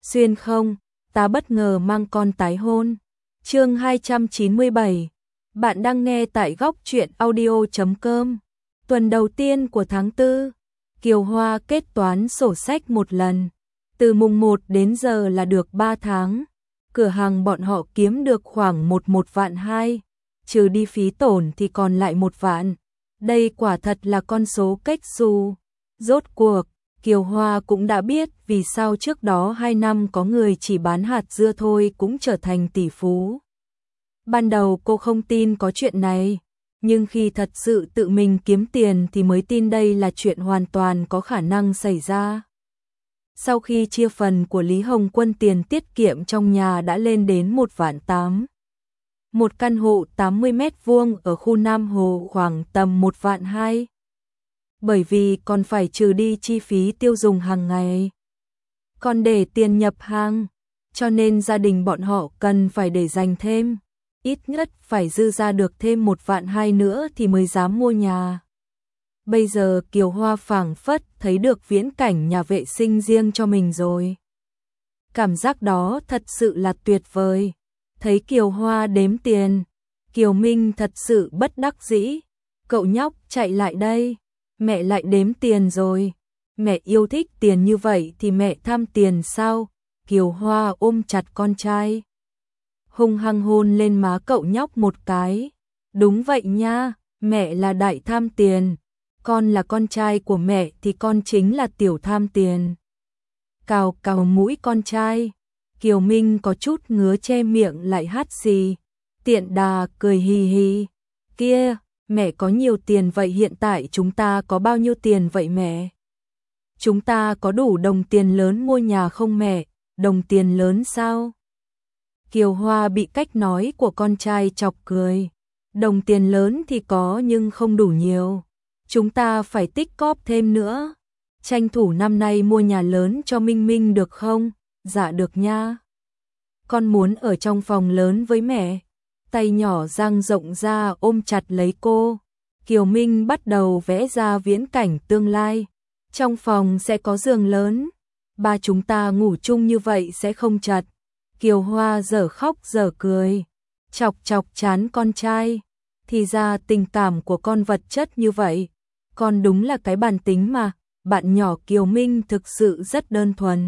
Xuyên không, ta bất ngờ mang con tái hôn. Chương 297. Bạn đang nghe tại góc truyện audio.com. Tuần đầu tiên của tháng 4, Kiều Hoa kết toán sổ sách một lần. Từ mùng 1 đến giờ là được 3 tháng. Cửa hàng bọn họ kiếm được khoảng 11 vạn 2, trừ đi phí tổn thì còn lại 1 vạn. Đây quả thật là con số kếch xù. Rốt cuộc, Kiều Hoa cũng đã biết vì sao trước đó 2 năm có người chỉ bán hạt dưa thôi cũng trở thành tỷ phú. Ban đầu cô không tin có chuyện này, nhưng khi thật sự tự mình kiếm tiền thì mới tin đây là chuyện hoàn toàn có khả năng xảy ra. Sau khi chia phần của Lý Hồng Quân, tiền tiết kiệm trong nhà đã lên đến 1 vạn 8. Một căn hộ 80 mét vuông ở khu Nam Hồ khoảng tầm 1 vạn 2. Bởi vì còn phải trừ đi chi phí tiêu dùng hàng ngày, còn để tiền nhập hàng, cho nên gia đình bọn họ cần phải để dành thêm, ít nhất phải dư ra được thêm 1 vạn 2 nữa thì mới dám mua nhà. Bây giờ Kiều Hoa phảng phất thấy được viễn cảnh nhà vệ sinh riêng cho mình rồi. Cảm giác đó thật sự là tuyệt vời. Thấy Kiều Hoa đếm tiền, Kiều Minh thật sự bất đắc dĩ. Cậu nhóc chạy lại đây, mẹ lại đếm tiền rồi. Mẹ yêu thích tiền như vậy thì mẹ tham tiền sao? Kiều Hoa ôm chặt con trai, hung hăng hôn lên má cậu nhóc một cái. Đúng vậy nha, mẹ là đại tham tiền. Con là con trai của mẹ thì con chính là tiểu tham tiền. Cào cào mũi con trai, Kiều Minh có chút ngứa che miệng lại hắt xì. Tiện đà cười hì hì. Kia, mẹ có nhiều tiền vậy hiện tại chúng ta có bao nhiêu tiền vậy mẹ? Chúng ta có đủ đồng tiền lớn mua nhà không mẹ? Đồng tiền lớn sao? Kiều Hoa bị cách nói của con trai chọc cười. Đồng tiền lớn thì có nhưng không đủ nhiều. Chúng ta phải tích cóp thêm nữa. Tranh thủ năm nay mua nhà lớn cho Minh Minh được không? Dạ được nha. Con muốn ở trong phòng lớn với mẹ. Tay nhỏ dang rộng ra ôm chặt lấy cô. Kiều Minh bắt đầu vẽ ra viễn cảnh tương lai. Trong phòng sẽ có giường lớn. Ba chúng ta ngủ chung như vậy sẽ không chật. Kiều Hoa dở khóc dở cười, chọc chọc chán con trai. Thì ra tình cảm của con vật chất như vậy. Con đúng là cái bản tính mà. Bạn nhỏ Kiều Minh thực sự rất đơn thuần.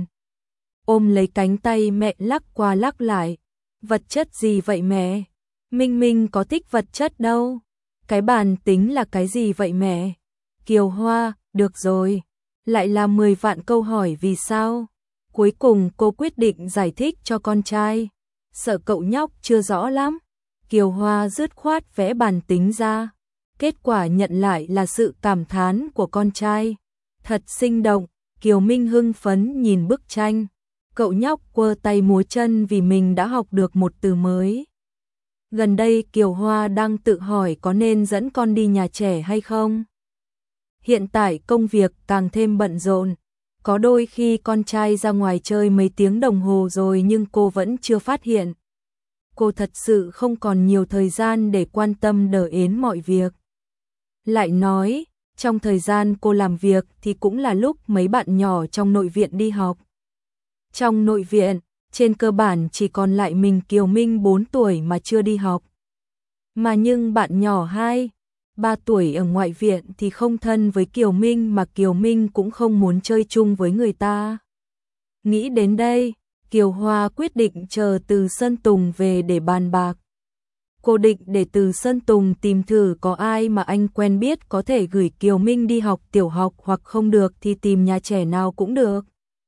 Ôm lấy cánh tay mẹ lắc qua lắc lại. Vật chất gì vậy mẹ? Minh Minh có thích vật chất đâu. Cái bản tính là cái gì vậy mẹ? Kiều Hoa, được rồi. Lại là 10 vạn câu hỏi vì sao? Cuối cùng cô quyết định giải thích cho con trai. Sợ cậu nhóc chưa rõ lắm. Kiều Hoa dứt khoát vẽ bản tính ra. Kết quả nhận lại là sự cảm thán của con trai. Thật sinh động. Kiều Minh hưng phấn nhìn bức tranh. Cậu nhóc quơ tay múa chân vì mình đã học được một từ mới. Gần đây Kiều Hoa đang tự hỏi có nên dẫn con đi nhà trẻ hay không. Hiện tại công việc càng thêm bận rộn. Có đôi khi con trai ra ngoài chơi mấy tiếng đồng hồ rồi nhưng cô vẫn chưa phát hiện. Cô thật sự không còn nhiều thời gian để quan tâm đờ ến mọi việc. Lại nói, trong thời gian cô làm việc thì cũng là lúc mấy bạn nhỏ trong nội viện đi học. Trong nội viện, trên cơ bản chỉ còn lại mình Kiều Minh 4 tuổi mà chưa đi học. Mà nhưng bạn nhỏ 2, 3 tuổi ở ngoại viện thì không thân với Kiều Minh mà Kiều Minh cũng không muốn chơi chung với người ta. Nghĩ đến đây, Kiều Hoa quyết định chờ Từ Sơn Tùng về để bàn bạc. Cô định để Từ Sơn Tùng tìm thử có ai mà anh quen biết có thể gửi Kiều Minh đi học tiểu học hoặc không được thì tìm nhà trẻ nào cũng được.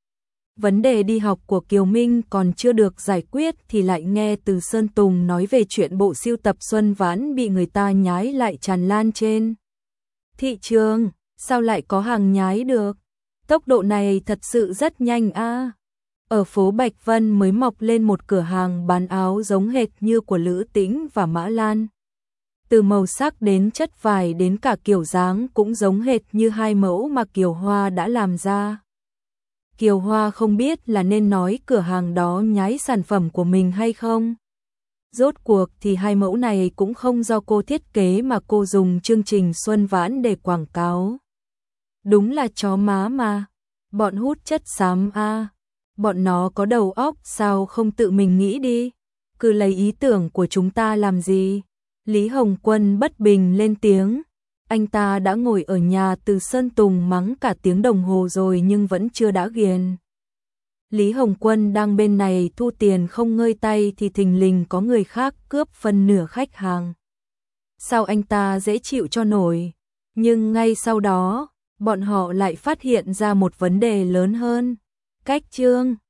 Vấn đề đi học của Kiều Minh còn chưa được giải quyết thì lại nghe Từ Sơn Tùng nói về chuyện bộ sưu tập Xuân Vãn bị người ta nhái lại tràn lan trên thị trường. Sao lại có hàng nhái được? Tốc độ này thật sự rất nhanh a. Ở phố Bạch Vân mới mọc lên một cửa hàng bán áo giống hệt như của Lữ Tĩnh và Mã Lan. Từ màu sắc đến chất vải đến cả kiểu dáng cũng giống hệt như 2 mẫu mà Kiều Hoa đã làm ra. Kiều Hoa không biết là nên nói cửa hàng đó nhái sản phẩm của mình hay không. Rốt cuộc thì 2 mẫu này cũng không do cô thiết kế mà cô dùng chương trình Xuân Vãn để quảng cáo. Đúng là chó má mà. Bọn hút chất xám a. bọn nó có đầu óc sao không tự mình nghĩ đi, cứ lấy ý tưởng của chúng ta làm gì. Lý Hồng Quân bất bình lên tiếng, anh ta đã ngồi ở nhà từ Sơn Tùng mắng cả tiếng đồng hồ rồi nhưng vẫn chưa đã ghiền. Lý Hồng Quân đang bên này thu tiền không ngơi tay thì thình lình có người khác cướp phân nửa khách hàng. Sao anh ta dễ chịu cho nổi, nhưng ngay sau đó, bọn họ lại phát hiện ra một vấn đề lớn hơn. Cách Trương